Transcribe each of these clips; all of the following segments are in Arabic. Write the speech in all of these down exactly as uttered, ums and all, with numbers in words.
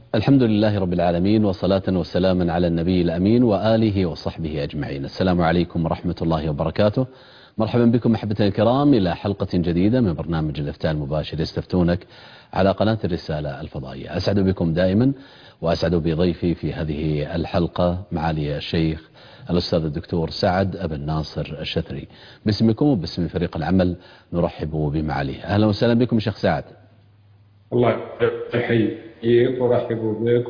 الحمد لله رب العالمين، وصلاة وسلاما على النبي الأمين وآله وصحبه أجمعين. السلام عليكم ورحمة الله وبركاته. مرحبا بكم أحبتنا الكرام إلى حلقة جديدة من برنامج الإفتاء المباشر يستفتونك على قناة الرسالة الفضائية. أسعد بكم دائما وأسعد بضيفي في هذه الحلقة معالي الشيخ الأستاذ الدكتور سعد أبن ناصر الشثري. باسمكم وباسم فريق العمل نرحب بمعاليه. أهلا وسهلا بكم شيخ سعد. الله يحييك ورحب بك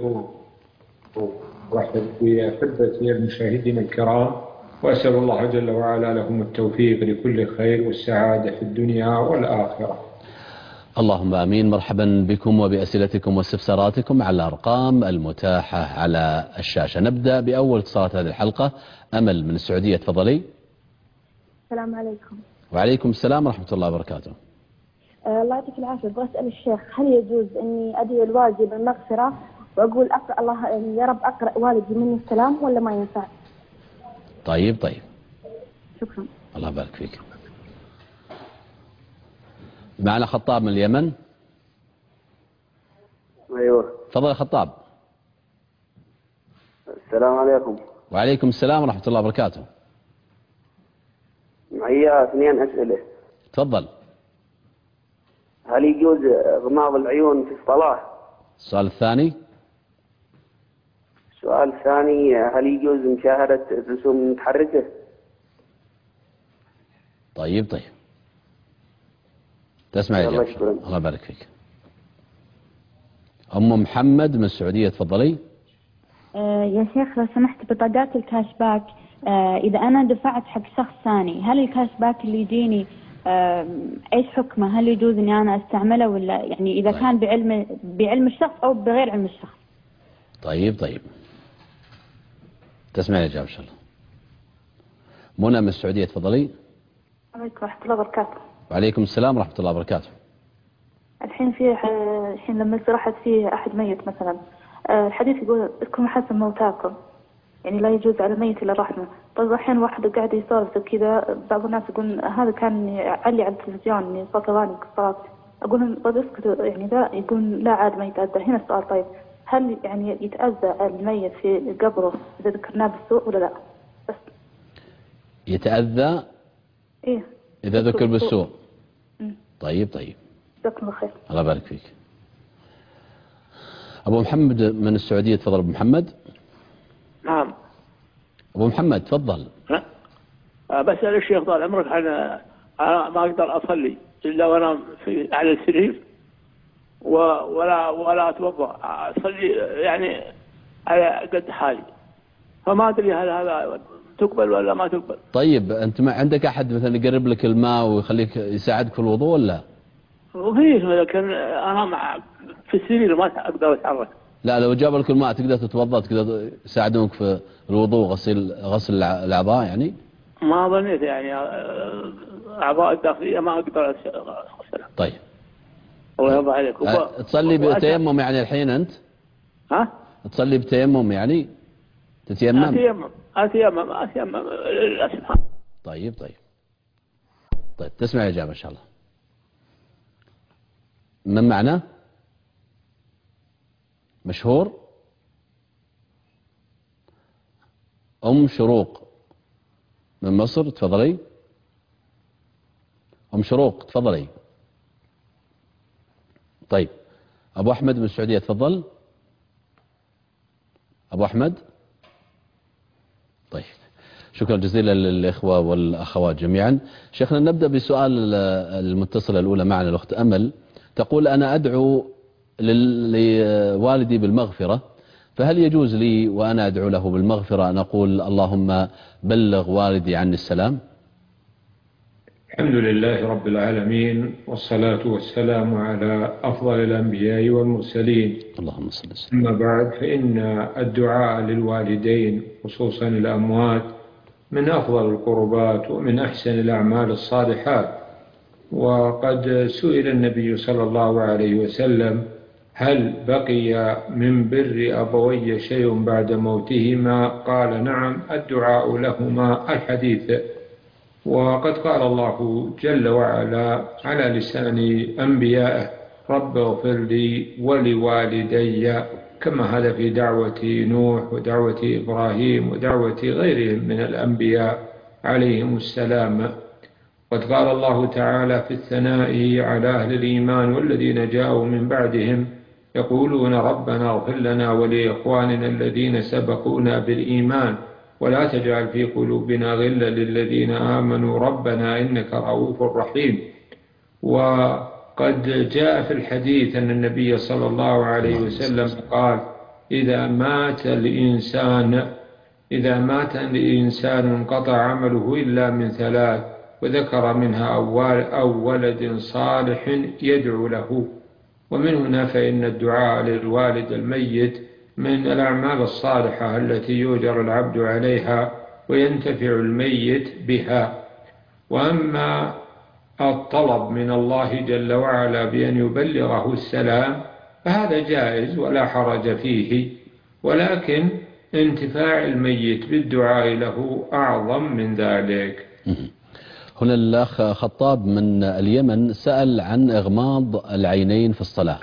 ورحب بأحبتي المشاهدين الكرام، وأسأل الله جل وعلا لهم التوفيق لكل خير والسعادة في الدنيا والآخرة. اللهم آمين. مرحبا بكم وبأسئلتكم واستفساراتكم على الأرقام المتاحة على الشاشة. نبدأ بأول اتصالات هذه الحلقة. أمل من السعودية، تفضلي. السلام عليكم. وعليكم السلام ورحمة الله وبركاته. أه الله يعطيك العافية. أبغى أسأل الشيخ، هل يجوز إني أدعي الوالدي بالمغفرة وأقول أقرأ الله يا رب أقرأ والدي مني السلام، ولا ما ينفع؟ طيب طيب شكرا. الله يبارك فيك. معنا خطاب من اليمن. ايوه تفضل خطاب. السلام عليكم. وعليكم السلام ورحمة الله وبركاته. معي اثنين اسئله. تفضل. هل يجوز غماض العيون في الصلاه؟ السؤال الثاني. السؤال الثاني، هل يجوز مشاهده الرسوم المتحركه؟ طيب طيب تسمع الله الإجابة. يشكرك. الله يبارك فيك. أم محمد من السعودية، تفضلي. آه يا شيخ لو سمحت، بطاقات الكاش باك آه إذا أنا دفعت حق شخص ثاني، هل الكاش باك اللي يجيني آه إيش حكمه؟ هل يجوز إني أنا أستعمله، ولا يعني إذا طيب. كان بعلم بعلم الشخص أو بغير علم الشخص؟ طيب طيب تسمع الإجابة إن شاء الله. منى من السعودية، تفضلي. عليكم ورحمة الله وبركاته. وعليكم السلام ورحمة الله وبركاته. الحين في الحين لما يصير أحد فيه أحد ميت مثلا، الحديث يقول اذكروا محاسن موتاكم، يعني لا يجوز على الميت إلا الرحمة. طيب الحين واحد قاعد يسولف كذا، بعض الناس يقول هذا كان يعلي على التلفزيون إني صوت أغاني كسرات، أقول طيب اسكتوا، يعني ذا يقول لا عاد ما يتأذى. هنا السؤال، طيب هل يعني يتأذى الميت في قبره إذا ذكرناه بالسوء ولا لا؟ بس يتأذى إيه إذا ذكر بالسوء. مم. طيب طيب جزاكم الله خير. الله يبارك فيك. أبو محمد من السعودية، تفضل أبو محمد. نعم. أبو محمد تفضل. أه بسأل الشيخ طال عمرك، أنا أنا ما أقدر أصلي إلا وأنا في على السرير ولا ولا أتوضأ، أصلي يعني على قد حالي، فما أدري هل هذا تقبل ولا ما تقبل. طيب أنت ما عندك أحد مثلا يقرب لك الماء ويخليك يساعدك في الوضوء ولا؟ وفيه، لكن أنا مع في السرير ما أقدر أتحرك. لا لو جاب لك الماء تقدر تتوضأ، تقدر يساعدونك في الوضوء غسيل غسل الأعضاء يعني؟ ما ظنيت يعني أعضاء الداخلية ما أقدر أغسلها. طيب الله يرضى عليك. أه تصلي بتيمم يعني الحين أنت؟ ها؟ تصلي بتيمم يعني؟ تتيمم؟ أتيمم أتيمم أتيمم للأسف. طيب طيب طيب تسمع الإجابة إن شاء الله. من معناه؟ مشهور. أم شروق من مصر، تفضلي. أم شروق تفضلي. طيب أبو أحمد من السعودية، تفضل أبو أحمد. طيب شكرا جزيلا للإخوة والأخوات جميعا. شيخنا نبدأ بسؤال المتصلة الأولى معنا الأخت أمل، تقول أنا أدعو لوالدي بالمغفرة، فهل يجوز لي وأنا أدعو له بالمغفرة أن أقول اللهم بلغ والدي عني السلام؟ الحمد لله رب العالمين، والصلاة والسلام على أفضل الأنبياء والمرسلين. اللهم صل وسلم. أما بعد، فإن الدعاء للوالدين خصوصا الأموات من أفضل القربات ومن أحسن الأعمال الصالحات. وقد سئل النبي صلى الله عليه وسلم هل بقي من بر أبوي شيء بعد موتهما؟ قال نعم، الدعاء لهما الحديث. وقد قال الله جل وعلا على لسان أنبيائه رب اغفر لي ولوالدي كما هذا في دعوة نوح ودعوة إبراهيم ودعوة غيرهم من الأنبياء عليهم السلام. قد قال الله تعالى في الثناء على أهل الإيمان والذين جاءوا من بعدهم يقولون ربنا اغفر لنا ولإخواننا الذين سبقونا بالإيمان ولا تجعل في قلوبنا غلا للذين آمنوا ربنا إنك رؤوف رحيم. وقد جاء في الحديث أن النبي صلى الله عليه وسلم قال إذا مات الإنسان إذا مات الإنسان انقطع عمله إلا من ثلاث، وذكر منها أو ولد صالح يدعو له. ومن هنا فإن الدعاء للوالد الميت من الأعمال الصالحة التي يؤجر العبد عليها وينتفع الميت بها. وأما الطلب من الله جل وعلا بأن يبلغه السلام فهذا جائز ولا حرج فيه، ولكن انتفاع الميت بالدعاء له أعظم من ذلك. هنا الأخ خطاب من اليمن سأل عن إغماض العينين في الصلاة.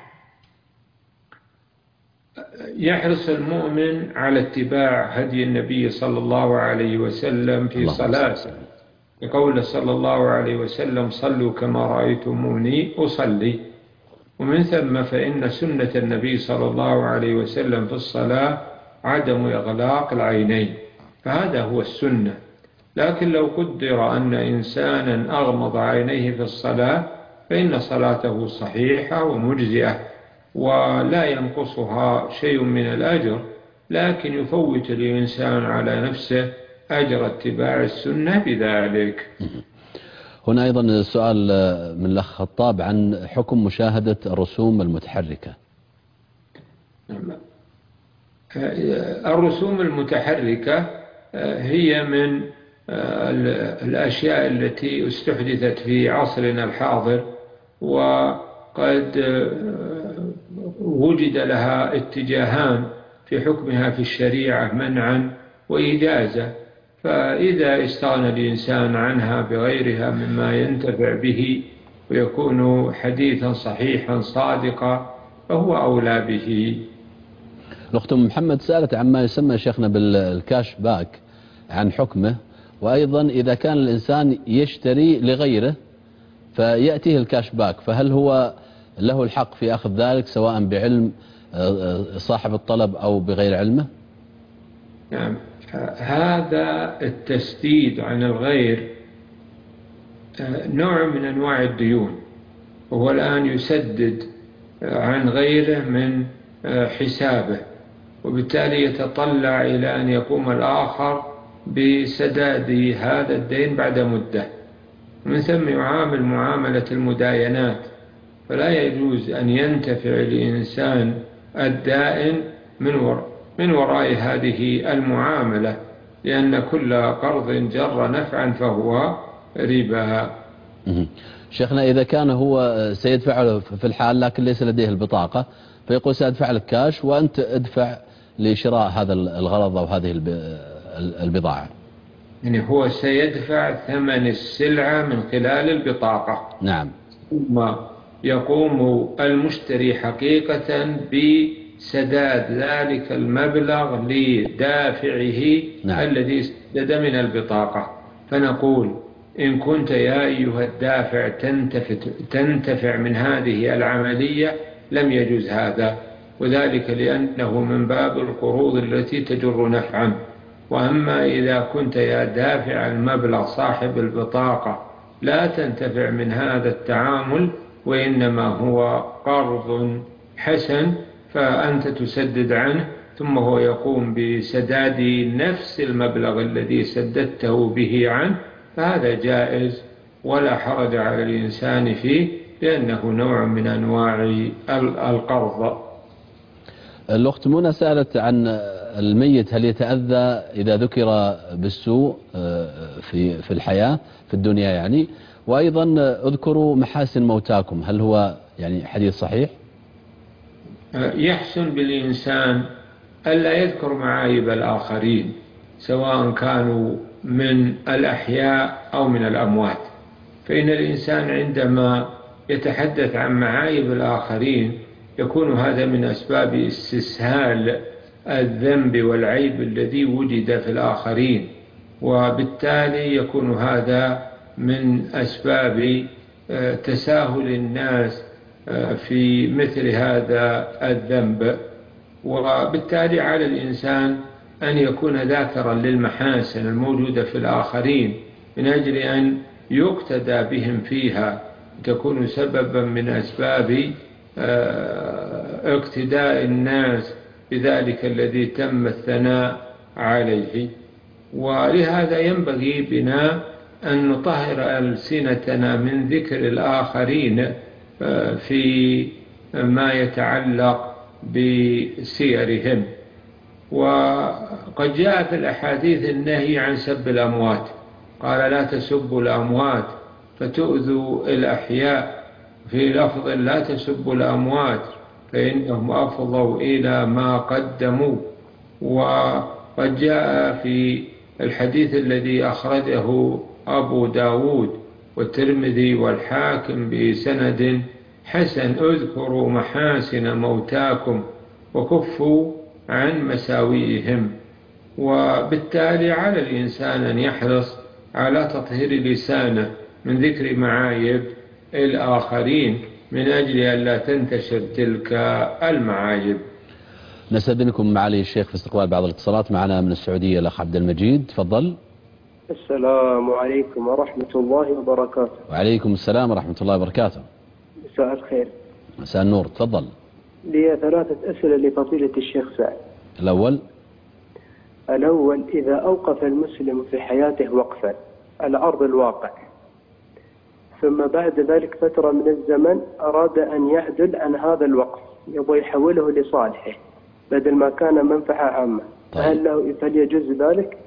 يحرص المؤمن على اتباع هدي النبي صلى الله عليه وسلم في صلاته، بقوله صلى الله عليه وسلم صلوا كما رأيتموني أصلي. ومن ثم فإن سنة النبي صلى الله عليه وسلم في الصلاة عدم إغلاق العينين، فهذا هو السنة. لكن لو قدر أن إنسانا أغمض عينيه في الصلاة فإن صلاته صحيحة ومجزئة ولا ينقصها شيء من الأجر، لكن يفوت الإنسان على نفسه أجر اتباع السنة بذلك. هنا أيضا سؤال من الأخ خطاب عن حكم مشاهدة الرسوم المتحركة. الرسوم المتحركة هي من الأشياء التي استحدثت في عصرنا الحاضر، وقد وجد لها اتجاهان في حكمها في الشريعة منعا وإجازة. فإذا استغنى الإنسان عنها بغيرها مما ينتفع به ويكون حديثا صحيحا صادقا فهو أولى به. الأخت محمد سألت عما يسمى شيخنا بالكاش باك عن حكمه، وأيضا إذا كان الإنسان يشتري لغيره فيأتيه الكاش باك فهل هو له الحق في أخذ ذلك سواء بعلم صاحب الطلب أو بغير علمه؟ نعم، هذا التسديد عن الغير نوع من أنواع الديون، وهو الآن يسدد عن غيره من حسابه، وبالتالي يتطلع إلى أن يقوم الآخر بسداد هذا الدين بعد مدة. من ثم يعامل معاملة المداينات، فلا يجوز أن ينتفع الإنسان الدائن من وراء من وراء هذه المعاملة، لأن كل قرض جر نفعا فهو ربا. شيخنا إذا كان هو سيدفع في الحال لكن ليس لديه البطاقة فيقول سأدفع لك كاش وأنت ادفع لشراء هذا الغرض أو هذه البضاعة، يعني هو سيدفع ثمن السلعة من خلال البطاقة. نعم. ثم يقوم المشتري حقيقة بسداد ذلك المبلغ لدافعه. نعم. الذي سدد من البطاقة. فنقول إن كنت يا أيها الدافع تنتفع من هذه العملية لم يجوز هذا، وذلك لأنه من باب القروض التي تجر نفعا. وأما إذا كنت يا دافع المبلغ صاحب البطاقة لا تنتفع من هذا التعامل وإنما هو قرض حسن فأنت تسدد عنه ثم هو يقوم بسداد نفس المبلغ الذي سددته به عنه، فهذا جائز ولا حرج على الإنسان فيه لأنه نوع من أنواع القرض. الأخت منى سألت عن الميت هل يتأذى إذا ذكر بالسوء في في الحياة في الدنيا يعني، وأيضا اذكروا محاسن موتاكم، هل هو يعني حديث صحيح؟ يحسن بالإنسان ألا يذكر معايب الآخرين سواء كانوا من الأحياء أو من الأموات، فإن الإنسان عندما يتحدث عن معايب الآخرين يكون هذا من أسباب استسهال الذنب والعيب الذي وجد في الآخرين، وبالتالي يكون هذا من أسباب تساهل الناس في مثل هذا الذنب. وبالتالي على الإنسان أن يكون ذاكرا للمحاسن الموجودة في الآخرين من أجل أن يقتدى بهم فيها، تكون سببا من أسباب اقتداء الناس بذلك الذي تم الثناء عليه. ولهذا ينبغي بنا أن نطهر ألسنتنا من ذكر الآخرين في ما يتعلق بسيرهم. وقد جاء في الأحاديث النهي عن سب الأموات، قال لا تسبوا الأموات فتؤذوا الأحياء، في لفظ لا تسبوا الأموات فإنهم أفضوا إلى ما قدموا. وقد جاء في الحديث الذي أخرجه أبو داود والترمذي والحاكم بسند حسن اذكروا محاسن موتاكم وكفوا عن مساوئهم. وبالتالي على الإنسان أن يحرص على تطهير لسانه من ذكر معايب الآخرين من أجل أن لا تنتشر تلك المعايب. نستأذنكم معالي الشيخ في استقبال بعض الاتصالات. معنا من السعودية الأخ عبد المجيد، تفضل. السلام عليكم ورحمة الله وبركاته. وعليكم السلام ورحمة الله وبركاته. مساء الخير. مساء النور، تفضل. لي ثلاثة أسئلة لفضيلة الشيخ سعد. الأول الأول إذا أوقف المسلم في حياته وقفا على أرض الواقع، ثم بعد ذلك فترة من الزمن أراد أن يعدل عن هذا الوقف، يبغى يحوله لصالحه بدل ما كان منفعة عامة، طيب. هل له هل يجوز ذلك؟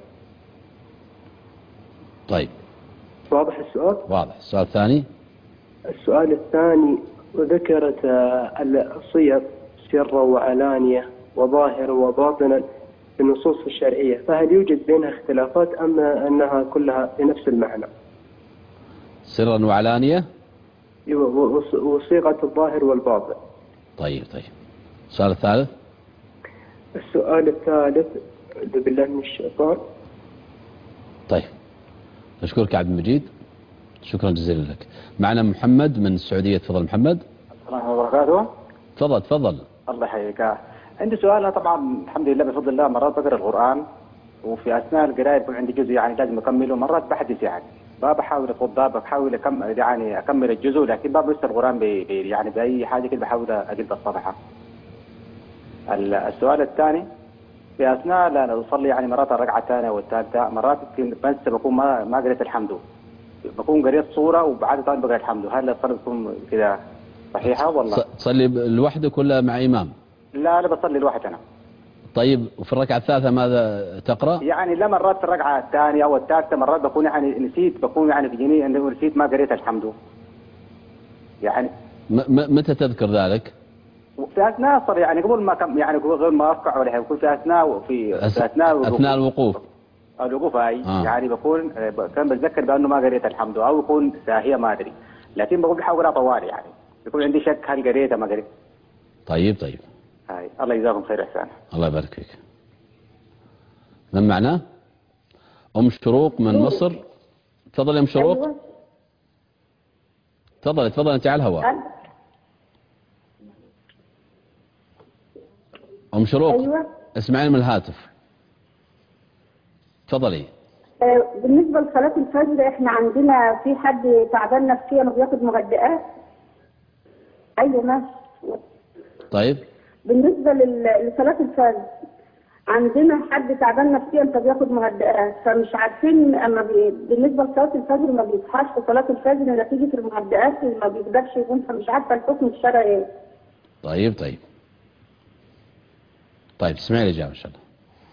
طيب، واضح السؤال؟ واضح. السؤال الثاني. السؤال الثاني ذكرت الصيغ سرا وعلانية وظاهرا وباطنا في النصوص الشرعية، فهل يوجد بينها اختلافات أم أنها كلها بنفس المعنى؟ سرا وعلانية وصيغة الظاهر والباطن. طيب طيب. السؤال الثالث. السؤال الثالث أعوذ بالله من الشيطان. طيب، أشكرك عبد المجيد، شكرا جزيلا لك. معنا محمد من السعودية، تفضل محمد. السلام عليكم وبركاته. تفضل تفضل. الله يحييك. عندي سؤال. أنا طبعا الحمد لله بفضل الله مرات بقرأ القرآن، وفي أثناء القراءة يكون عندي جزء يعني لازم أكمله، مرات بحدث يعني ما بحاول أتوضأ، بحاول أكمل يعني أكمل الجزء، لكن ما بوصل القرآن بي يعني بأي حاجة كده بحاول أجد الصفحة. السؤال الثاني في أثناء لا أصلي يعني مرات الركعة الثانية والثالثة، مرات بس بكون ما ما قريت الحمد، بكون قريت صورة وبعد ثاني بقرأ الحمد، هل الصلاة بتكون كده صحيحة ولا؟ تصلي لوحدك ولا مع إمام؟ لا أنا بصلي لوحدي أنا. طيب، وفي الركعة الثالثة ماذا تقرأ؟ يعني لا مرات في الركعة الثانية أو الثالثة مرات بكون يعني نسيت، بكون يعني في جميع أنه نسيت ما قريت الحمد. يعني متى تذكر ذلك؟ في أثناء الصلاة يعني قبل ما كم يعني قبل ما أركع ولا يكون في أثناء في, أس... في أثناء الوقوف. أثناء الوقوف. الوقوف أي آه. يعني بكون كان بتذكر بأنه ما قريت الحمد أو يكون ساهية ما أدري، لكن بقول بحاول أقرأ طوالي يعني يكون عندي شك هل قريت ما قريت. طيب طيب. هاي الله يجزاكم خير إحسان. الله يبارك فيك. من معنا؟ أم شروق من مصر، تفضل يا أم شروق. أيوة. تفضل تفضل أنت على الهواء. أم شروق. أيوة. اسمعين من الهاتف، تفضلي. آه بالنسبة لصلاة الفجر احنا عندنا في حد تعبان نفسيا وبياخد مهدئات. أيوة ماشي. طيب. بالنسبة لصلاة الفجر عندنا حد تعبان نفسيا فبياخد مهدئات، فمش عارفين اما بي... بالنسبة لصلاة الفجر ما بيصحاش في صلاة الفجر نتيجة المهدئات ما بيقدرش يقوم، فمش عارفة الحكم الشرعي ايه. طيب طيب. طيب اسمعي الإجابة إن شاء الله.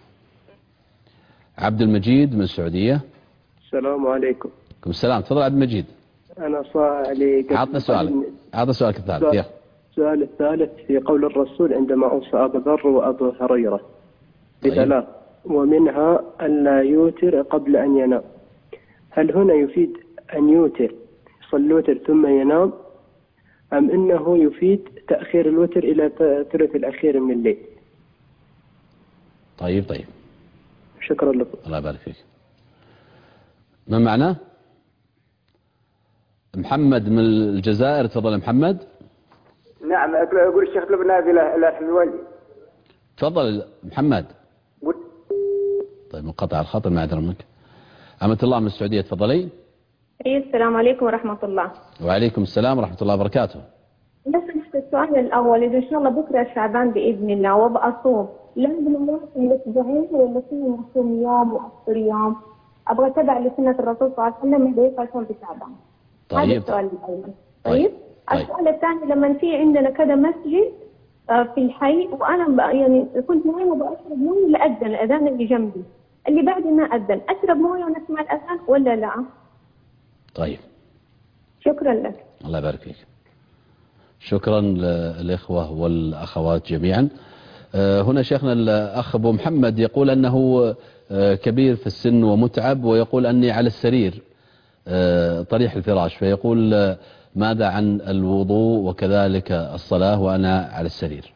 عبد المجيد من السعودية. السلام عليكم. عليكم السلام، تفضل عبد المجيد. أنا صالح. عطنا سؤال، عطنا سؤالك الثالث. يا السؤال الثالث في قول الرسول عندما أوصى أبا ذر وأبو هريرة بثلاث، ومنها ألا يوتر قبل أن ينام، هل هنا يفيد أن يوتر يصلي الوتر ثم ينام، أم أنه يفيد تأخير الوتر إلى ثلث الأخير من الليل؟ طيب طيب شكرا لكم. الله يبارك فيك. ما معناه؟ محمد من الجزائر، تفضل محمد. نعم أقول الشيخ طلب نازلة إلى الحلواني. تفضل محمد. طيب منقطع الخط، المعذرة منك. أمة الله من السعودية، تفضلي. أي السلام عليكم ورحمة الله. وعليكم السلام ورحمة الله وبركاته. بس السؤال الأول، إذا إن شاء الله بكرة شعبان بإذن الله وأبقى أصوم، لازم أواصل الأسبوعين ولا فيني أصوم يوم وأفطر يوم؟ أبغى أتبع لسنة الرسول صلى الله عليه وسلم اللي يفعل في شعبان. طيب. هذا السؤال الأول. طيب. طيب. طيب. السؤال الثاني، لما في عندنا كذا مسجد في الحي وأنا يعني كنت نايمة بأشرب موية ولا أذن الأذان اللي جنبي، اللي بعدي ما أذن، أشرب موية ونسمع الأذان ولا لا؟ طيب. شكرا لك. الله يبارك فيك. شكرا للإخوة والأخوات جميعا. هنا شيخنا الأخ أبو محمد يقول أنه كبير في السن ومتعب، ويقول أني على السرير طريح الفراش، فيقول ماذا عن الوضوء وكذلك الصلاة وأنا على السرير؟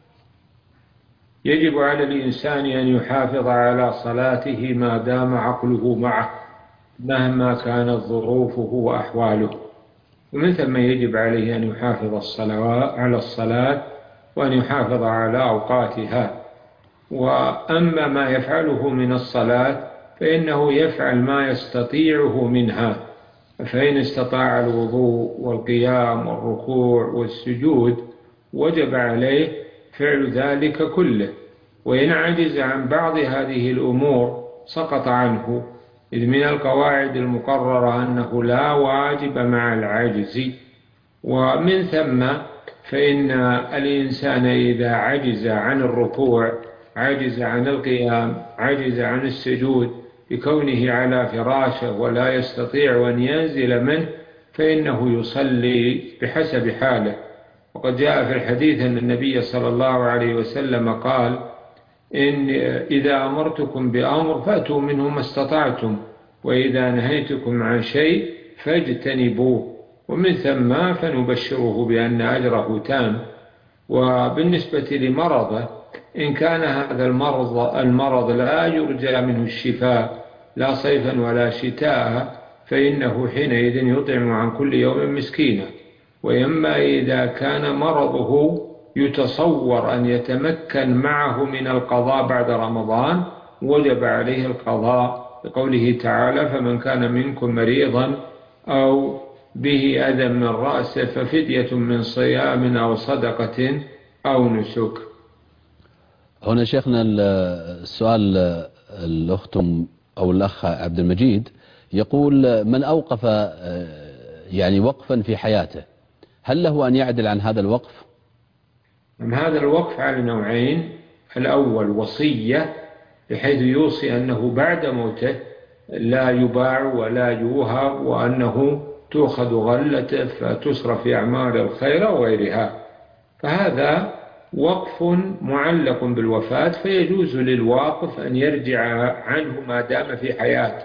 يجب على الإنسان أن يحافظ على صلاته ما دام عقله معه مهما كانت ظروفه وأحواله، ومن ثم يجب عليه أن يحافظ الصلاة على الصلاة وأن يحافظ على أوقاتها. وأما ما يفعله من الصلاة فإنه يفعل ما يستطيعه منها، فإن استطاع الوضوء والقيام والركوع والسجود وجب عليه فعل ذلك كله، وإن عجز عن بعض هذه الأمور سقط عنه، إذ من القواعد المقررة أنه لا واجب مع العجز. ومن ثم فإن الإنسان إذا عجز عن الركوع، عجز عن القيام، عجز عن السجود بكونه على فراشه ولا يستطيع أن ينزل منه، فإنه يصلي بحسب حاله. وقد جاء في الحديث أن النبي صلى الله عليه وسلم قال: إن إذا أمرتكم بأمر فأتوا منه ما استطعتم، وإذا نهيتكم عن شيء فاجتنبوه، ومن ثم فنبشره بأن أجره تام. وبالنسبة لمرضه، إن كان هذا المرض المرض لا يرجى منه الشفاء لا صيفا ولا شتاء، فإنه حينئذ يطعم عن كل يوم مسكينا. وإما إذا كان مرضه يتصور أن يتمكن معه من القضاء بعد رمضان وجب عليه القضاء، بقوله تعالى: فمن كان منكم مريضا أو به أذى من رأسه ففدية من صيام أو صدقة أو نسك. هنا شيخنا السؤال الأخت أو الأخ عبد المجيد يقول: من أوقف يعني وقفا في حياته، هل له أن يعدل عن هذا الوقف؟ هذا الوقف على نوعين: الأول وصية، بحيث يوصي أنه بعد موته لا يباع ولا يوهب، وأنه تؤخذ غلته فتصرف في أعمال الخير وغيرها، فهذا وقف معلق بالوفاة، فيجوز للواقف أن يرجع عنه ما دام في حياته.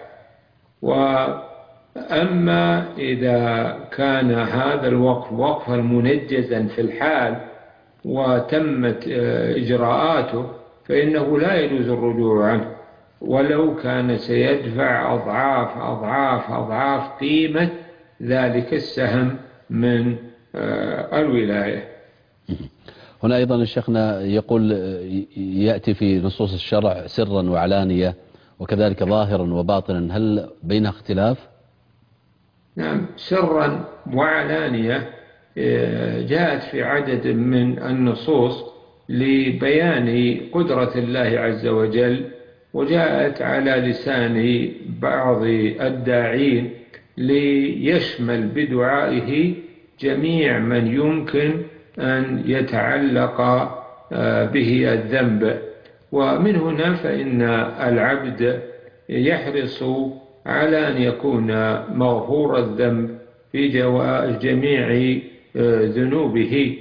وأما إذا كان هذا الوقف وقفا منجزا في الحال وتمت إجراءاته فإنه لا يجوز الرجوع عنه، ولو كان سيدفع أضعاف أضعاف أضعاف قيمة ذلك السهم من الولاية. هنا أيضا الشيخنا يقول: يأتي في نصوص الشرع سرا وعلانية وكذلك ظاهرا وباطنا، هل بينها اختلاف؟ نعم، سرا وعلانية جاءت في عدد من النصوص لبيان قدرة الله عز وجل، وجاءت على لسان بعض الداعين ليشمل بدعائه جميع من يمكن أن يتعلق به الذنب. ومن هنا فإن العبد يحرص على أن يكون مغفور الذنب في جميع ذنوبه.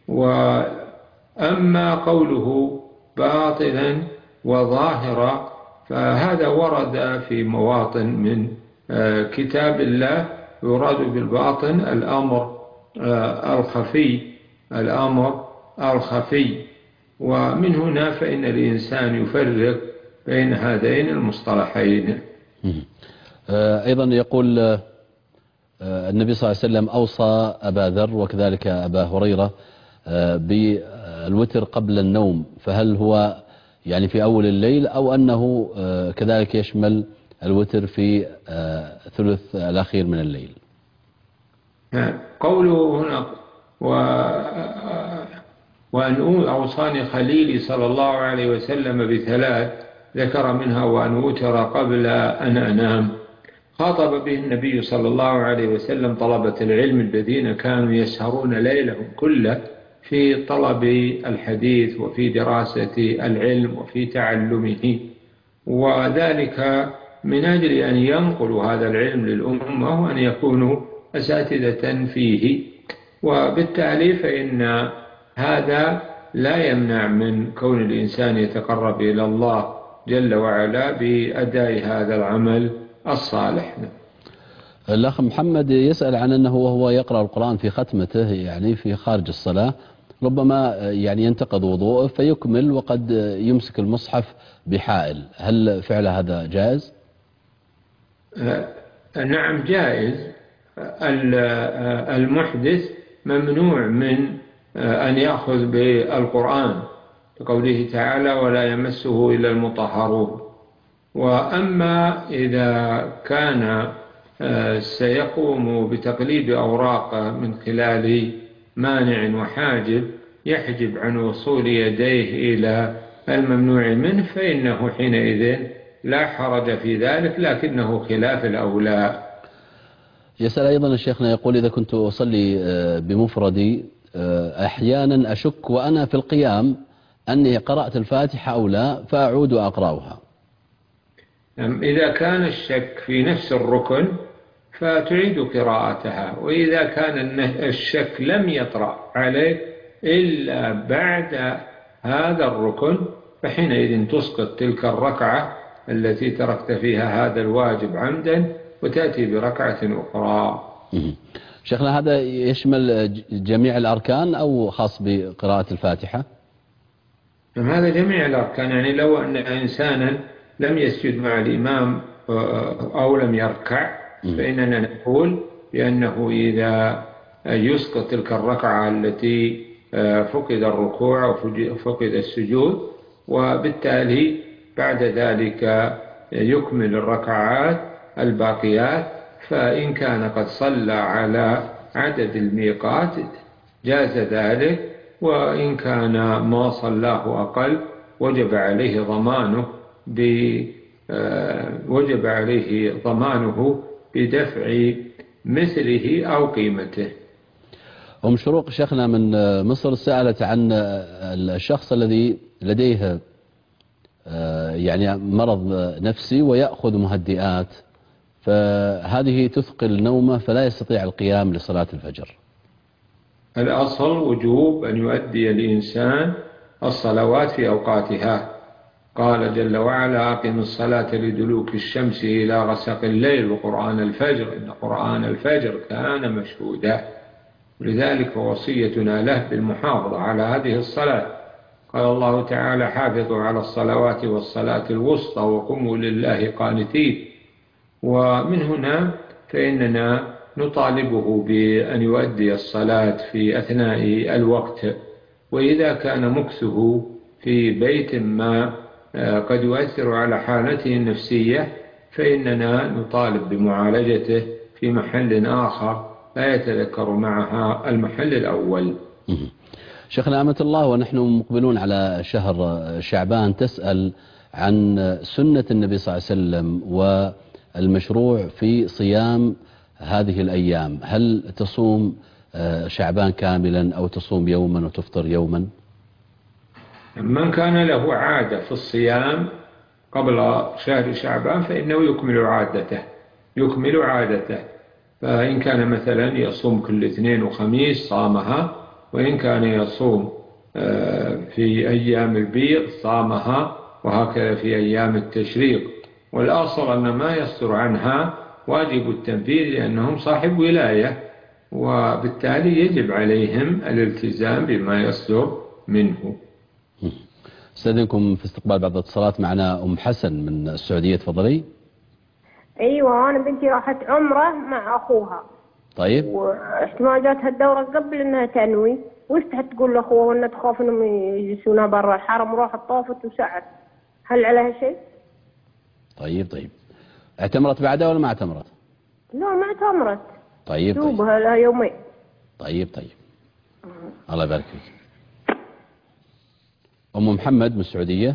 وأما قوله باطلا وظاهرا فهذا ورد في مواطن من كتاب الله، يراد بالباطن الأمر الخفي، الأمر الخفي. ومن هنا فإن الإنسان يفرق بين هذين المصطلحين. أيضا يقول النبي صلى الله عليه وسلم أوصى أبا ذر وكذلك أبا هريرة بالوتر قبل النوم، فهل هو يعني في أول الليل أو أنه كذلك يشمل الوتر في ثلث الأخير من الليل؟ قوله هنا و... وأن أوصاني خليلي صلى الله عليه وسلم بثلاث، ذكر منها وأن أوتر قبل أن أنام. خاطب به النبي صلى الله عليه وسلم طلبة العلم الذين كانوا يسهرون ليلهم كله في طلب الحديث وفي دراسة العلم وفي تعلمه، وذلك من أجل أن ينقلوا هذا العلم للأمة وأن يكونوا أساتذة فيه. وبالتالي فإن هذا لا يمنع من كون الإنسان يتقرب إلى الله جل وعلا بأداء هذا العمل الصالح. الأخ محمد يسأل عن أنه وهو يقرأ القرآن في ختمته يعني في خارج الصلاة ربما يعني ينتقض وضوءه فيكمل وقد يمسك المصحف بحائل، هل فعل هذا جائز؟ نعم جائز. المحدث ممنوع من أن يأخذ بالقرآن لقوله تعالى ولا يمسه إلا المطهرون. وأما إذا كان سيقوم بتقليب أوراق من خلال مانع وحاجب يحجب عن وصول يديه إلى الممنوع منه فإنه حينئذ لا حرج في ذلك، لكنه خلاف الأولى. يسأل أيضا الشيخنا يقول إذا كنت أصلي بمفردي أحيانا أشك وأنا في القيام أني قرأت الفاتحة أو لا فأعود وأقرأها. إذا كان الشك في نفس الركن فتعيد قراءتها، وإذا كان الشك لم يطرأ عليك إلا بعد هذا الركن فحينئذ تسقط تلك الركعة التي تركت فيها هذا الواجب عمدا وتأتي بركعة أخرى. شيخنا هذا يشمل جميع الأركان أو خاص بقراءة الفاتحة؟ هذا جميع الأركان، يعني لو أن إنسانا لم يسجد مع الإمام أو لم يركع فإننا نقول بأنه إذا يسقط تلك الركعة التي فقد الركوع وفقد السجود، وبالتالي بعد ذلك يكمل الركعات الباقيات، فإن كان قد صلى على عدد الميقات جاز ذلك، وإن كان ما صلاه أقل وجب عليه ضمانه وجب عليه ضمانه بدفع مثله أو قيمته. أم شروق شيخنا من مصر سألت عن الشخص الذي لديه يعني مرض نفسي ويأخذ مهدئات، فهذه تثقل نومه فلا يستطيع القيام لصلاة الفجر. الأصل وجوب أن يؤدي الإنسان الصلوات في أوقاتها. قال جل وعلا أقم الصلاة لدلوك الشمس إلى غسق الليل وقرآن الفجر إن قرآن الفجر كان مشهودا. لذلك وصيتنا له بالمحافظة على هذه الصلاة. قال الله تعالى حافظوا على الصلوات والصلاة الوسطى وقوموا لله قانتين. ومن هنا فإننا نطالبه بأن يؤدي الصلاة في أثناء الوقت، وإذا كان مكثه في بيت ما قد يؤثر على حالته النفسية فإننا نطالب بمعالجته في محل آخر لا يتذكر معها المحل الأول. شيخنا أمة الله، ونحن مقبلون على شهر شعبان، تسأل عن سنة النبي صلى الله عليه وسلم والمشروع في صيام هذه الأيام، هل تصوم شعبان كاملا أو تصوم يوما وتفطر يوما؟ من كان له عادة في الصيام قبل شهر شعبان فإنه يكمل عادته يكمل عادته فإن كان مثلا يصوم كل اثنين وخميس صامها، وإن كان يصوم في أيام البيض صامها، وهكذا في أيام التشريق. والأصل أن ما يصدر عنها واجب التنفيذ لأنهم صاحب ولاية، وبالتالي يجب عليهم الالتزام بما يصدر منه. استاذنكم في استقبال بعض الاتصالات. معنا أم حسن من السعودية، تفضلي. ايوه، انا بنتي راحت عمره مع اخوها. طيب. واحتمال جاتها الدوره قبل انها تنوي، واستحت تقول لاخوها وانها تخاف انهم يجلسونها برا الحرم، وراحت طافت وسعت. هل عليها شيء؟ طيب طيب. اعتمرت بعدها ولا ما اعتمرت؟ لا ما اعتمرت. طيب طيب. دوبها لها يومين. طيب طيب. أه. الله يبارك فيك. أم محمد من السعودية.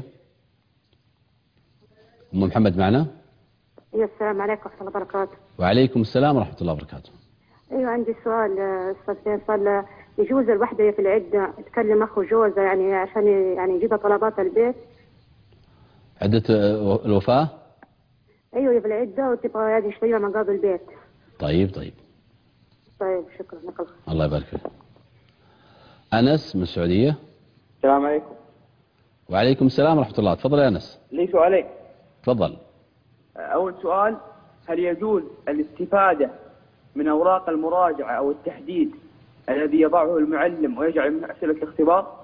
أم محمد معنا؟ ايوه، السلام عليكم ورحمة الله وبركاته. وعليكم السلام ورحمة الله وبركاته. ايوه عندي سؤال استاذ فيصل. يجوز الوحدة في العدة تكلم اخو جوزها يعني عشان يعني يجيبها طلبات البيت؟ عدة الوفاة؟ ايوه في العدة وتبغى يعني يشتريها مقابل البيت. طيب طيب. طيب شكرا لك. الله يبارك فيك. أنس من السعودية. السلام عليكم. وعليكم السلام ورحمة الله. تفضل يا أنس. لي سؤالين. تفضل. أول سؤال، هل يجوز الاستفادة من أوراق المراجعة أو التحديد الذي يضعه المعلم ويجعل من أسئلة الاختبار؟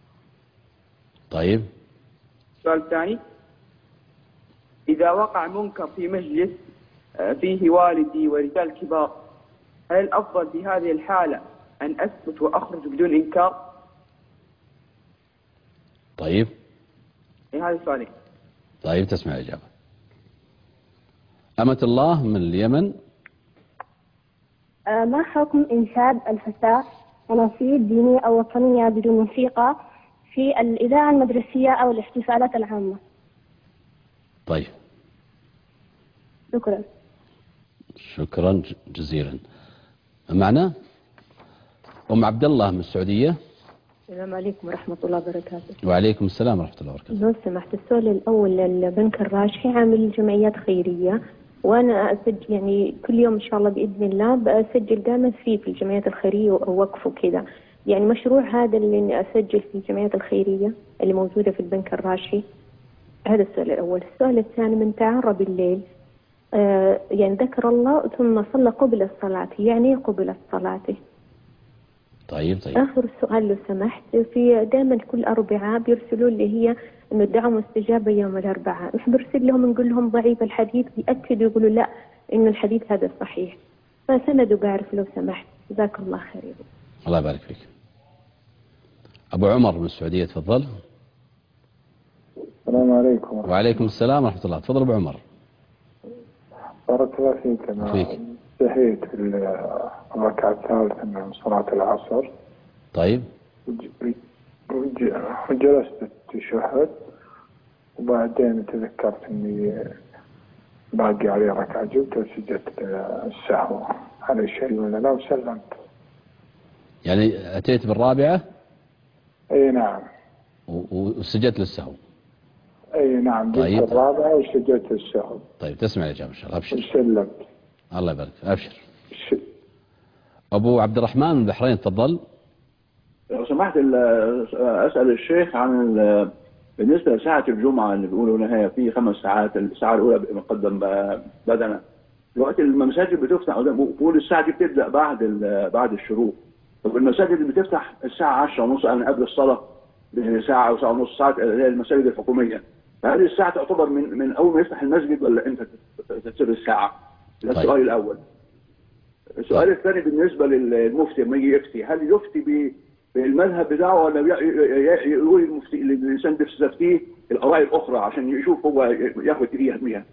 طيب. السؤال الثاني، إذا وقع منكر في مجلس فيه والدي ورجال كبار، هل الأفضل في هذه الحالة أن أثبت وأخرج بدون إنكار؟ طيب. إيه هذه السؤالين. طيب تسمع الإجابة. أمة الله من اليمن. آه ما حكم إنشاد الفتاة أناشيد دينية أو وطنية بدون موسيقى في الإذاعة المدرسية أو الاحتفالات العامة؟ طيب. شكرا. شكرا جزيلا. معنا أم عبد الله من السعودية. السلام عليكم ورحمة الله وبركاته. وعليكم السلام ورحمة الله وبركاته. لو سمحت، السؤال الأول، البنك الراشحي عامل جمعيات خيرية، وأنا أسجل يعني كل يوم إن شاء الله بإذن الله بسجل دائما فيه في الجمعيات الخيرية ووقف وكذا. يعني مشروع هذا اللي إني أسجل في الجمعيات الخيرية اللي موجودة في البنك الراشحي؟ هذا السؤال الأول. السؤال الثاني، من تعرى بالليل آه يعني ذكر الله ثم صلى قبل الصلاة، يعني قبل الصلاة. طيب طيب. آخر سؤال لو سمحت، في دائما كل أربعاء بيرسلوا لي هي إنه الدعوة مستجابة يوم الأربعاء، نحن برسل لهم نقول لهم ضعيف الحديث، بيأكدوا يقولوا لا إنه الحديث هذا صحيح، فسند بعرف لو سمحت. جزاك الله خير. الله يبارك فيك. أبو عمر من السعودية، تفضل. السلام عليكم. وعليكم السلام ورحمة الله. تفضل أبو عمر. بارك الله فيك. أنا انتهيت الركعة الثالثة من صلاة العصر. طيب. وجلست التشهد، وبعدين تذكرت اني باقي علي ركعة، جبت وسجدت السهو. على شيء ولا لا؟ وسلمت. يعني أتيت بالرابعة؟ اي نعم. وسجدت للسهو؟ اي نعم. جبت طيب. الرابعة وسجدت السهو. طيب تسمع الإجابة إن شاء الله. أبشر. وسلمت. الله يبارك. أبشر. ش... أبو عبد الرحمن من البحرين، تفضل. لو سمحت أسأل الشيخ عن بالنسبة لساعة الجمعة اللي بيقولوا لها في خمس ساعات، الساعة الأولى مقدم بدنا، الوقت المساجد بتفتح بقول الساعة دي بتبدأ بعد بعد الشروق. طب المساجد اللي بتفتح الساعة عشرة ونص يعني قبل الصلاة بساعة أو ساعة ونص، ساعة اللي هي المساجد الحكومية، فهذه الساعة تعتبر من من أول ما يفتح المسجد ولا أنت تصير الساعة؟ ده السؤال طيب. الأول. السؤال طيب. الثاني بالنسبة للمفتي لما يجي يفتي، هل يفتي بالمذهب بتاعه ولا يقول المفتي الإنسان بيفتيه الآراء الأخرى عشان يشوف هو ياخد إيه بيها؟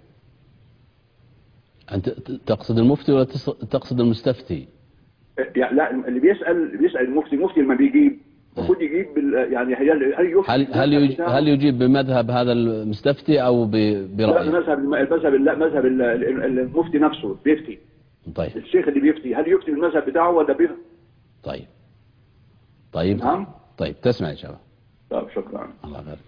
أنت تقصد المفتي ولا تقصد المستفتي؟ يعني لا، اللي بيسأل اللي بيسأل المفتي، المفتي لما بيجيب المفروض يجيب بال يعني هل هل يفتي هل هل يجيب, هل يجيب بمذهب هذا المستفتي أو برأيه؟ لا، مذهب المذهب لا مذهب المفتي نفسه بيفتي. طيب. الشيخ اللي بيفتي هل يفتي بالمذهب بتاعه ولا بيه؟ طيب. طيب. نعم. طيب تسمع الإجابة. طيب شكرا. الله يبارك.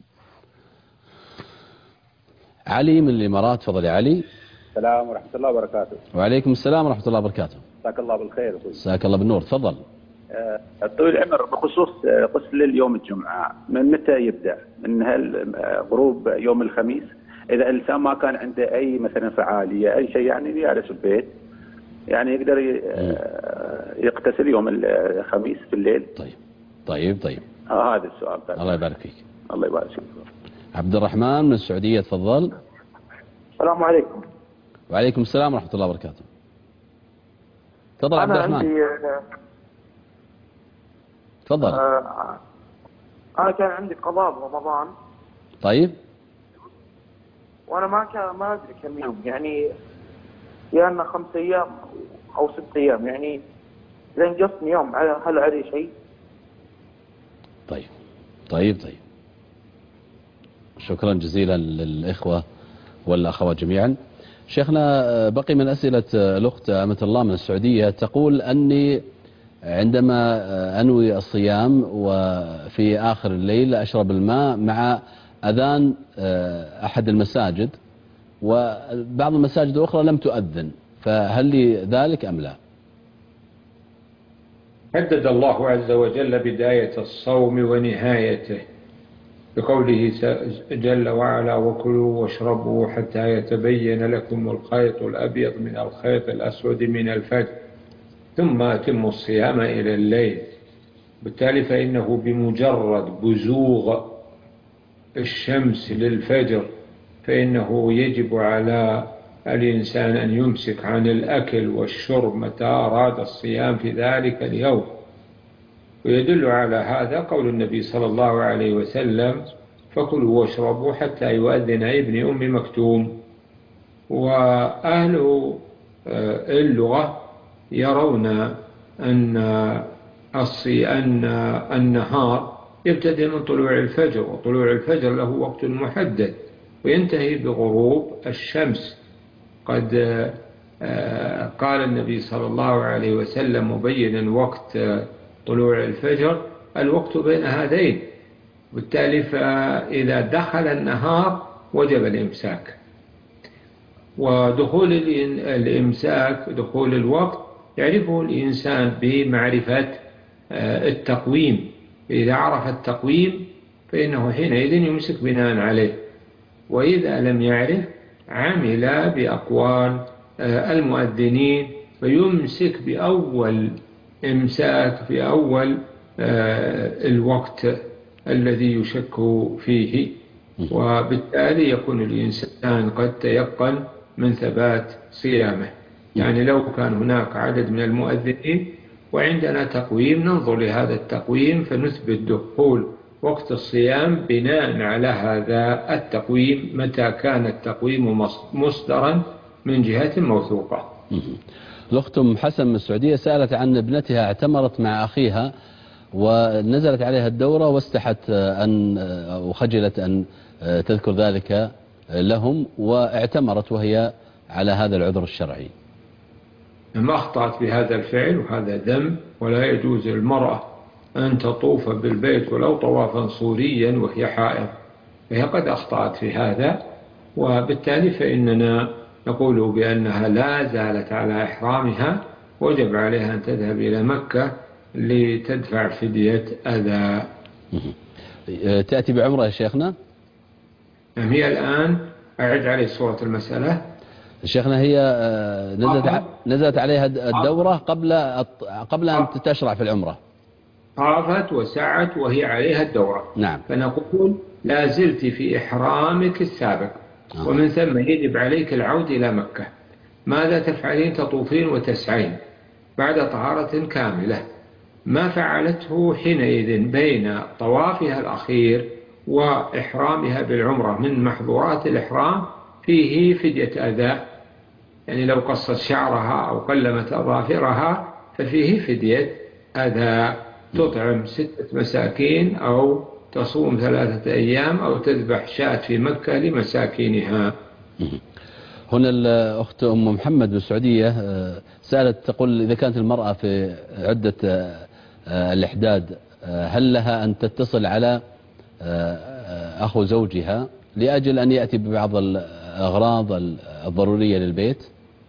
علي من الإمارات، تفضل يا علي. السلام ورحمة الله وبركاته. وعليكم السلام ورحمة الله وبركاته. مساك الله بالخير. مساك الله بالنور، تفضل. الطويل العمر، بخصوص قصة ليل يوم الجمعة، من متى يبدأ؟ من هل غروب يوم الخميس؟ إذا الإنسان ما كان عنده أي مثلا فعالية أي شيء يعني يجلس البيت يعني يقدر يغتسل يوم الخميس في الليل. طيب طيب طيب آه هذا السؤال. طيب. الله يبارك فيك. الله يبارك فيك. عبد الرحمن من السعودية تفضل. السلام عليكم. وعليكم السلام ورحمة الله وبركاته. تفضل عبد الرحمن. عندي تفضل. آه أنا كان عندي قضاء برمضان. طيب. وأنا ما كان ما أدري كم يوم، يعني يا إنه خمس أيام أو ست أيام، يعني إذا نقصني يوم هل علي شيء؟ طيب طيب طيب شكرا جزيلا للإخوة والأخوات جميعا. شيخنا بقي من أسئلة الأخت أمة الله من السعودية، تقول أني عندما أنوي الصيام وفي آخر الليل أشرب الماء مع أذان أحد المساجد، وبعض المساجد الأخرى لم تؤذن، فهل لي ذلك أم لا؟ حدد الله عز وجل بداية الصوم ونهايته بقوله جل وعلا: وكلوا واشربوا حتى يتبين لكم الخيط الأبيض من الخيط الأسود من الفجر ثم أتموا الصيام إلى الليل. بالتالي فإنه بمجرد بزوغ الشمس للفجر فإنه يجب على الإنسان أن يمسك عن الأكل والشرب متى أراد الصيام في ذلك اليوم. ويدل على هذا قول النبي صلى الله عليه وسلم: فكلوا واشربوا حتى يؤذن ابن أم مكتوم. وأهل اللغة يرون أن أن النهار يبتدئ من طلوع الفجر، وطلوع الفجر له وقت محدد وينتهي بغروب الشمس. قد قال النبي صلى الله عليه وسلم مبينا وقت طلوع الفجر: الوقت بين هذين. بالتالي فإذا دخل النهار وجب الإمساك، ودخول الإمساك دخول الوقت يعرفه الإنسان بمعرفة التقويم. إذا عرف التقويم فإنه حينئذ يمسك بناء عليه، وإذا لم يعرف عمل بأقوال المؤذنين فيمسك بأول إمساك في أول الوقت الذي يشك فيه، وبالتالي يكون الإنسان قد تيقن من ثبات صيامه. يعني لو كان هناك عدد من المؤذنين وعندنا تقويم ننظر لهذا التقويم فنثبت دخول وقت الصيام بناء على هذا التقويم متى كان التقويم مصدرا من جهة موثوقة. الأخت أم حسن من السعودية سألت عن ابنتها اعتمرت مع أخيها ونزلت عليها الدورة واستحت أن وخجلت أن تذكر ذلك لهم واعتمرت وهي على هذا العذر الشرعي. ما أخطأت بهذا الفعل وهذا ذنب، ولا يجوز للمرأة أن تطوف بالبيت ولو طوافا صوريا وهي حائض، فهي قد أخطأت في هذا، وبالتالي فإننا نقول بأنها لا زالت على إحرامها، وجب عليها أن تذهب إلى مكة لتدفع فدية أذى. تأتي بعمرة يا شيخنا؟ هي الآن أعد عليه صورة المسألة. شيخنا هي نزلت نزلت عليها الدورة قبل قبل أن تشرع في العمرة. طافت وسعت وهي عليها الدورة. نعم. فنقول لا زلت في إحرامك السابق، آه. ومن ثم يجب عليك العود إلى مكة. ماذا تفعلين؟ تطوفين وتسعين بعد طهارة كاملة. ما فعلته حينئذ بين طوافها الأخير وإحرامها بالعمرة من محظورات الإحرام فيه فدية أذى، يعني لو قصت شعرها أو قلمت أظافرها ففيه فدية أذى، تطعم ستة مساكين أو تصوم ثلاثة أيام أو تذبح شاة في مكة لمساكينها. هنا الأخت أم محمد بالسعودية سألت تقول إذا كانت المرأة في عدة الإحداد هل لها أن تتصل على أخو زوجها لأجل أن يأتي ببعض الأغراض الضرورية للبيت؟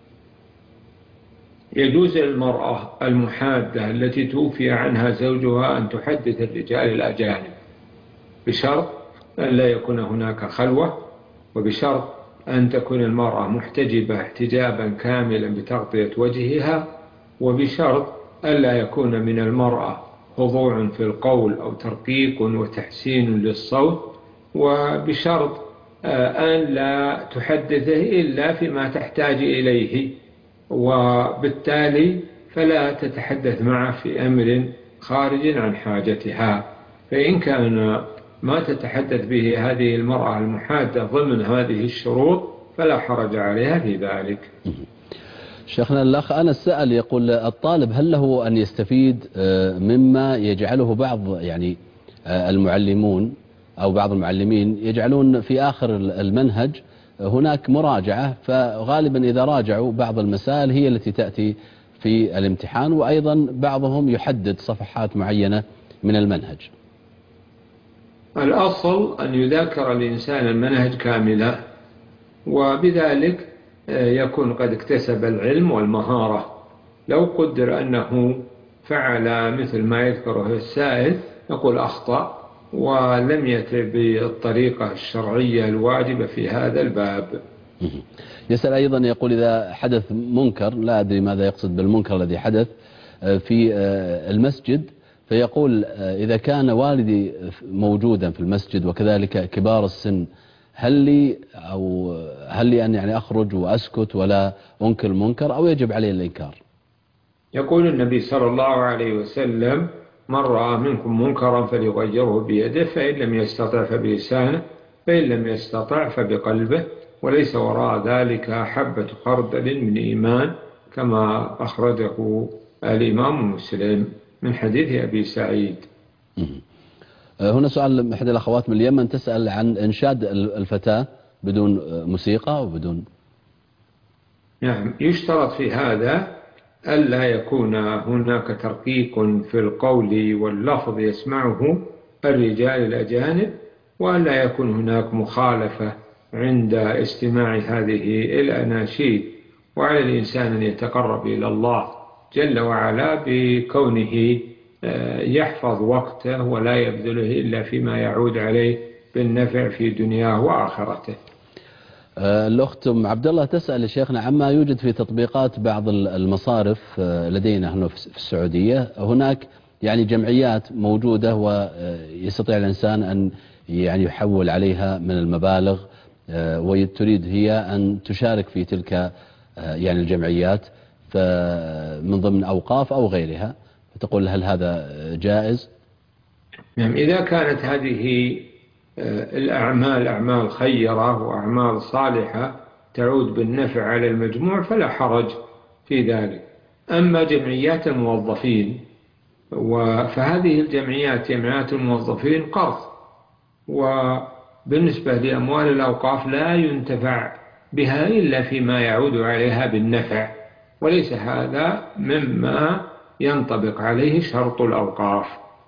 يجوز للمرأة المحادة التي توفي عنها زوجها أن تحدث الرجال الأجانب بشرط أن لا يكون هناك خلوة، وبشرط أن تكون المرأة محتجبة احتجابا كاملا بتغطية وجهها، وبشرط ألا يكون من المرأة خضوع في القول أو ترقيق وتحسين للصوت، وبشرط أن لا تحدثه إلا فيما تحتاج إليه، وبالتالي فلا تتحدث معه في أمر خارج عن حاجتها. فإن كان ما تتحدث به هذه المرأة المحادة ضمن هذه الشروط فلا حرج عليها في ذلك. شيخنا الأخ أنس سأل يقول الطالب هل له أن يستفيد مما يجعله بعض يعني المعلمون أو بعض المعلمين يجعلون في آخر المنهج هناك مراجعة، فغالبا إذا راجعوا بعض المسائل هي التي تأتي في الامتحان، وأيضا بعضهم يحدد صفحات معينة من المنهج. الأصل أن يذاكر الإنسان المنهج كاملا، وبذلك يكون قد اكتسب العلم والمهارة. لو قدر أنه فعل مثل ما يذكره السائل نقول أخطأ ولم يتبع بالطريقة الشرعية الواجبة في هذا الباب. يسأل أيضا يقول إذا حدث منكر، لا أدري ماذا يقصد بالمنكر الذي حدث في المسجد، فيقول إذا كان والدي موجودا في المسجد وكذلك كبار السن هل لي أو هل لي أن يعني أخرج وأسكت ولا أنكر المنكر أو يجب علي الإنكار؟ يقول النبي صلى الله عليه وسلم: من رأى منكم منكرا فليغيره بيده، فإن لم يستطع فبلسانه، فإن لم يستطع فبقلبه، وليس وراء ذلك حبة خردل من إيمان، كما أخرجه الإمام مسلم من حديث أبي سعيد. هنا سؤال من إحدى الأخوات من اليمن تسأل عن إنشاد الفتاة بدون موسيقى وبدون. نعم، يشترط في هذا ألا يكون هناك ترقيق في القول واللفظ يسمعه الرجال الأجانب، وألا يكون هناك مخالفة عند استماع هذه الأناشيد. وعلى الإنسان أن يتقرب إلى الله جل وعلا بكونه يحفظ وقته ولا يبذله إلا فيما يعود عليه بالنفع في دنياه وآخرته. الأخت أم عبد الله تسأل شيخنا عما يوجد في تطبيقات بعض المصارف لدينا هنا في السعودية. هناك يعني جمعيات موجودة ويستطيع الإنسان أن يعني يحول عليها من المبالغ، وتريد هي أن تشارك في تلك يعني الجمعيات من ضمن أوقاف أو غيرها، فتقول هل هذا جائز؟ نعم، إذا كانت هذه الأعمال أعمال خيرة وأعمال صالحة تعود بالنفع على المجموع فلا حرج في ذلك. أما جمعيات الموظفين فهذه الجمعيات جمعيات الموظفين قرض، وبالنسبة لأموال الأوقاف لا ينتفع بها إلا فيما يعود عليها بالنفع، وليس هذا مما ينطبق عليه شرط الأوقاف.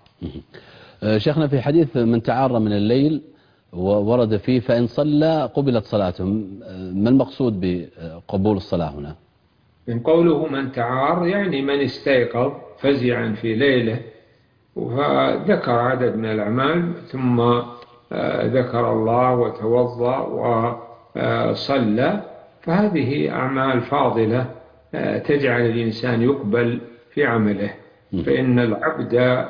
شيخنا في حديث من تعار من الليل وورد فيه فإن صلى قبلت صلاته، ما المقصود بقبول الصلاة هنا؟ من قوله من تعار يعني من استيقظ فزعا في ليله وذكر عدد من الأعمال ثم ذكر الله وتوضأ وصلى، فهذه أعمال فاضلة تجعل الإنسان يقبل في عمله. فإن العبد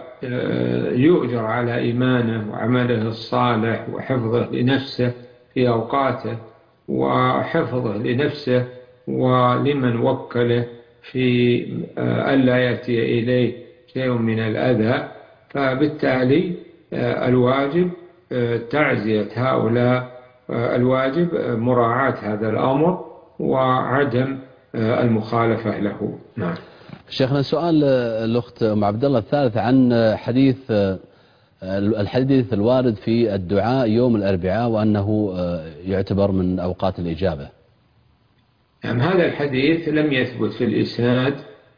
يؤجر على إيمانه وعمله الصالح وحفظه لنفسه في أوقاته وحفظه لنفسه ولمن وكله في ألا يأتي إليه شيء من الأذى، فبالتالي الواجب تعزية هؤلاء، الواجب مراعاة هذا الأمر وعدم المخالفة له. نعم. شيخنا سؤال الأخت أم عبد الله الثالث عن حديث الحديث الوارد في الدعاء يوم الأربعاء وأنه يعتبر من أوقات الإجابة. نعم، هذا الحديث لم يثبت في الإسناد،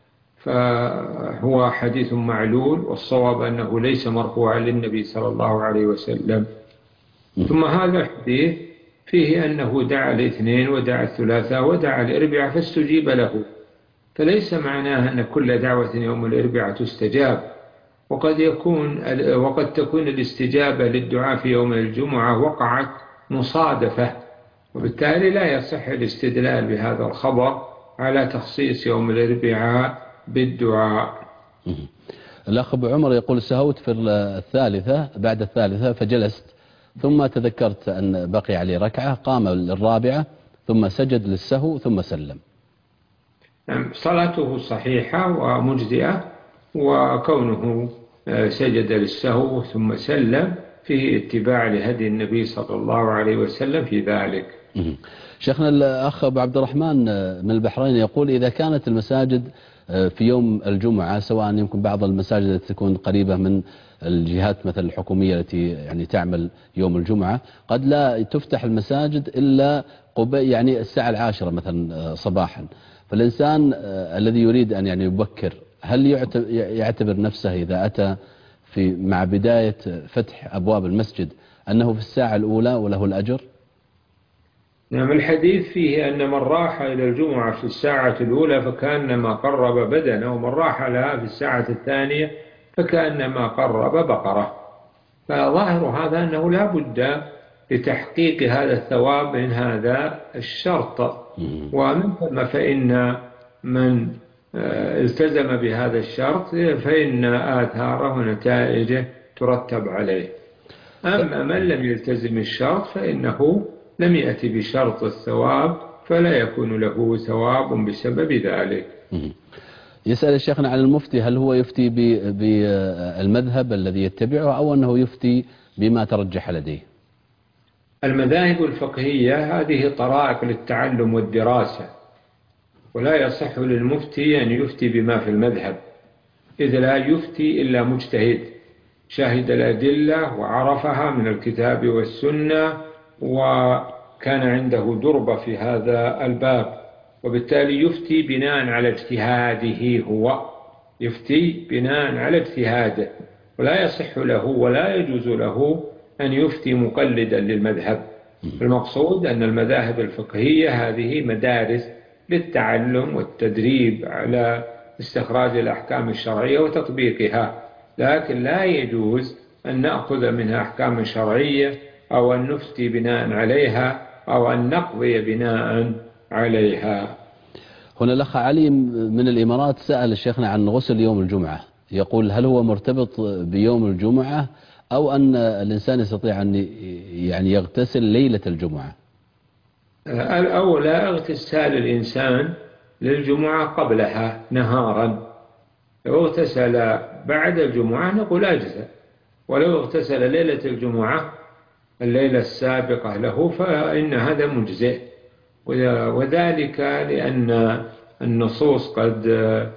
فهو حديث معلول، والصواب أنه ليس مرفوعا للنبي صلى الله عليه وسلم. ثم هذا الحديث فيه أنه دعا الاثنين ودعا الثلاثاء ودعا الأربعاء فاستجيب له، فليس معناه أن كل دعوة يوم الأربعاء تستجاب، وقد يكون وقد تكون الاستجابة للدعاء في يوم الجمعة وقعت مصادفة، وبالتالي لا يصح الاستدلال بهذا الخبر على تخصيص يوم الأربعاء بالدعاء. الأخ أبو عمر يقول سهوت في الثالثة بعد الثالثة فجلست ثم تذكرت أن بقي علي ركعة، قام للرابعة ثم سجد للسهو ثم سلم. صلاته صحيحة ومجزئة، وكونه سجد للسهو ثم سلم فيه اتباع لهدي النبي صلى الله عليه وسلم في ذلك. شيخنا الأخ أبو عبد الرحمن من البحرين يقول إذا كانت المساجد في يوم الجمعة، سواء يمكن بعض المساجد التي تكون قريبة من الجهات مثل الحكومية التي يعني تعمل يوم الجمعة، قد لا تفتح المساجد إلا يعني الساعة العاشرة مثلا صباحا، فالإنسان الذي يريد أن يعني يبكر هل يعتبر نفسه إذا أتى في مع بداية فتح أبواب المسجد أنه في الساعة الأولى وله الأجر؟ نعم، الحديث فيه أن من راح إلى الجمعة في الساعة الأولى فكأنما قرب بدنه، ومن راح لها في الساعة الثانية فكأنما قرب بقرة. فظاهر هذا أنه لا بد لتحقيق هذا الثواب من هذا الشرط، ومن ثم فإن من التزم بهذا الشرط فإن آثاره ونتائجه ترتب عليه. أما من لم يلتزم الشرط فإنه لم يأتي بشرط الثواب فلا يكون له ثواب بسبب ذلك. يسأل الشيخنا عن المفتي، هل هو يفتي بالمذهب الذي يتبعه أو أنه يفتي بما ترجح لديه؟ المذاهب الفقهية هذه طرائق للتعلم والدراسة، ولا يصح للمفتي أن يفتي بما في المذهب، إذ لا يفتي إلا مجتهد شاهد الأدلة وعرفها من الكتاب والسنة وكان عنده دربة في هذا الباب، وبالتالي يفتي بناء على اجتهاده، هو يفتي بناء على اجتهاده، ولا يصح له ولا يجوز له أن يفتي مقلدا للمذهب. المقصود أن المذاهب الفقهية هذه مدارس للتعلم والتدريب على استخراج الأحكام الشرعية وتطبيقها، لكن لا يجوز أن نأخذ منها أحكام شرعية أو أن نفتي بناء عليها أو أن نقضي بناء عليها. هنا الأخ علي من الإمارات سأل شيخنا عن غسل يوم الجمعة، يقول هل هو مرتبط بيوم الجمعة أو أن الإنسان يستطيع أن يعني يغتسل ليلة الجمعة؟ الأولى اغتسال الإنسان للجمعة قبلها نهارا، لو اغتسل بعد الجمعة نقول أجزاء، ولو اغتسل ليلة الجمعة الليلة السابقة له فإن هذا مجزئ، وذلك لأن النصوص قد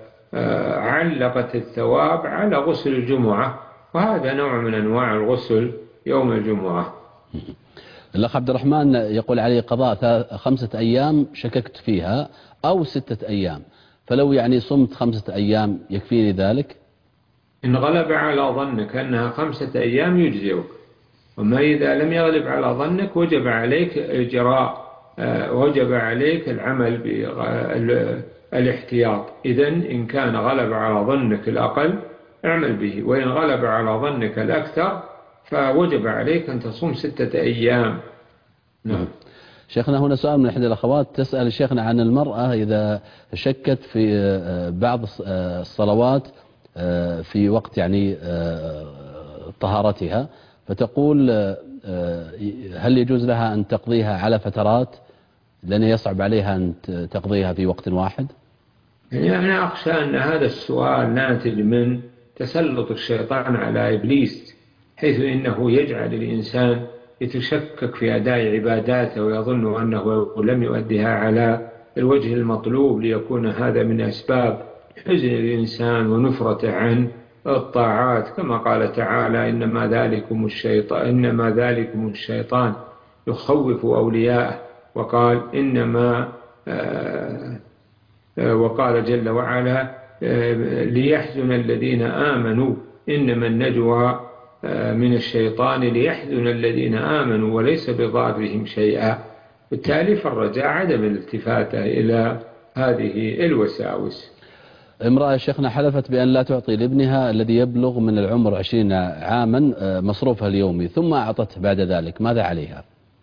علقت الثواب على غسل الجمعة، وهذا نوع من أنواع الغسل يوم الجمعة. الأخ عبد الرحمن يقول علي قضاء خمسة أيام شككت فيها أو ستة أيام، فلو يعني صمت خمسة أيام يكفيني ذلك؟ إن غلب على ظنك أنها خمسة أيام يجزئك، وما إذا لم يغلب على ظنك وجب عليك إجراء وجب عليك العمل بالاحتياط. إذن إن كان غلب على ظنك الأقل اعمل به، وإن غلب على ظنك الأكثر فوجب عليك أن تصوم ستة أيام. نعم. شيخنا هنا سؤال من إحدى الأخوات تسأل شيخنا عن المرأة إذا شكت في بعض الصلوات في وقت يعني طهارتها، فتقول هل يجوز لها أن تقضيها على فترات لأن يصعب عليها أن تقضيها في وقت واحد؟ يعني أنا أخشى أن هذا السؤال ناتج من تسلط الشيطان على إبليس، حيث إنه يجعل الإنسان يتشكك في أداء عباداته ويظن أنه لم يؤديها على الوجه المطلوب، ليكون هذا من أسباب حزن الإنسان ونفرته عن الطاعات، كما قال تعالى إنما ذلكم الشيطان إنما ذلكم الشيطان يخوف أولياءه، وقال إنما آه وقال جل وعلا ليحزن الذين آمنوا إنما النجوى من الشيطان ليحزن الذين آمنوا وليس بضارهم شيئا. بالتالي فالرجاء عدم الالتفات إلى هذه الوساوس. امرأة شيخنا حلفت بأن لا تعطي لابنها الذي يبلغ من العمر عشرين عاما مصروفها اليومي ثم أعطته بعد ذلك، ماذا عليها؟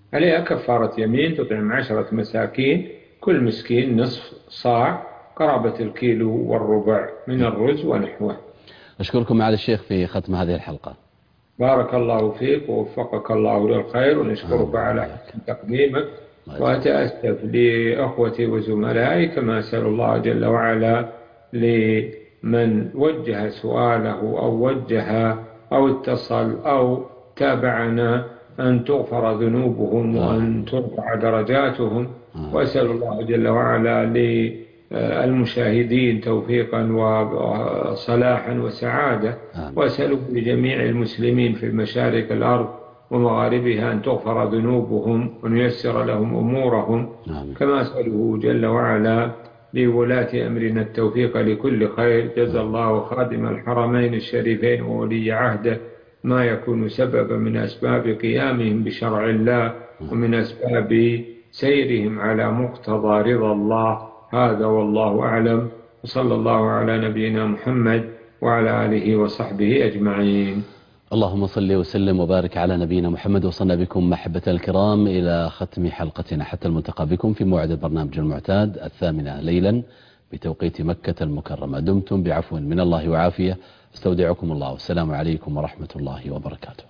عليها كفارة يمين، تطعم عشرة مساكين، كل مسكين نصف صاع قرابة الكيلو والربع من الرز ونحوه. أشكركم معالي الشيخ في ختم هذه الحلقة. بارك الله فيك ووفقك الله للخير، ونشكرك على حسن تقديمك، وأتأسف لأخوتي وزملائي، كما أسأل الله جل وعلا لمن وجه سؤاله أو وجه أو اتصل أو تابعنا أن تغفر ذنوبهم وأن ترفع درجاتهم، وأسأل الله جل وعلا للمشاهدين توفيقا وصلاحا وسعادة، وأسأله لجميع المسلمين في مشارق الأرض ومغاربها أن تغفر ذنوبهم ونيسر لهم أمورهم، كما أسأله جل وعلا لولاة أمرنا التوفيق لكل خير. جزا الله خادم الحرمين الشريفين وولي عهده ما يكون سببا من أسباب قيامهم بشرع الله ومن أسباب سيرهم على مقتضى رضا الله. هذا والله أعلم، وصلى الله على نبينا محمد وعلى آله وصحبه أجمعين. اللهم صل وسلم وبارك على نبينا محمد. وصلنا بكم محبة الكرام إلى ختم حلقتنا حتى الملتقى بكم في موعد البرنامج المعتاد الثامنة ليلا بتوقيت مكة المكرمة. دمتم بعفو من الله وعافية، استودعكم الله، والسلام عليكم ورحمة الله وبركاته.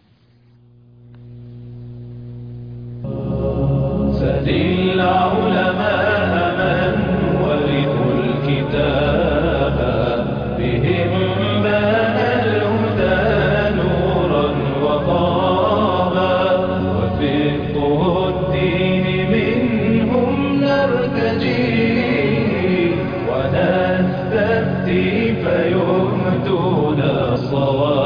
سل العلماء من ورثوا الكتاب، بهم بان الهدى نورا وطابا، وفقه الدين منهم نرتجي، ونستفتي فيهدون الصواب.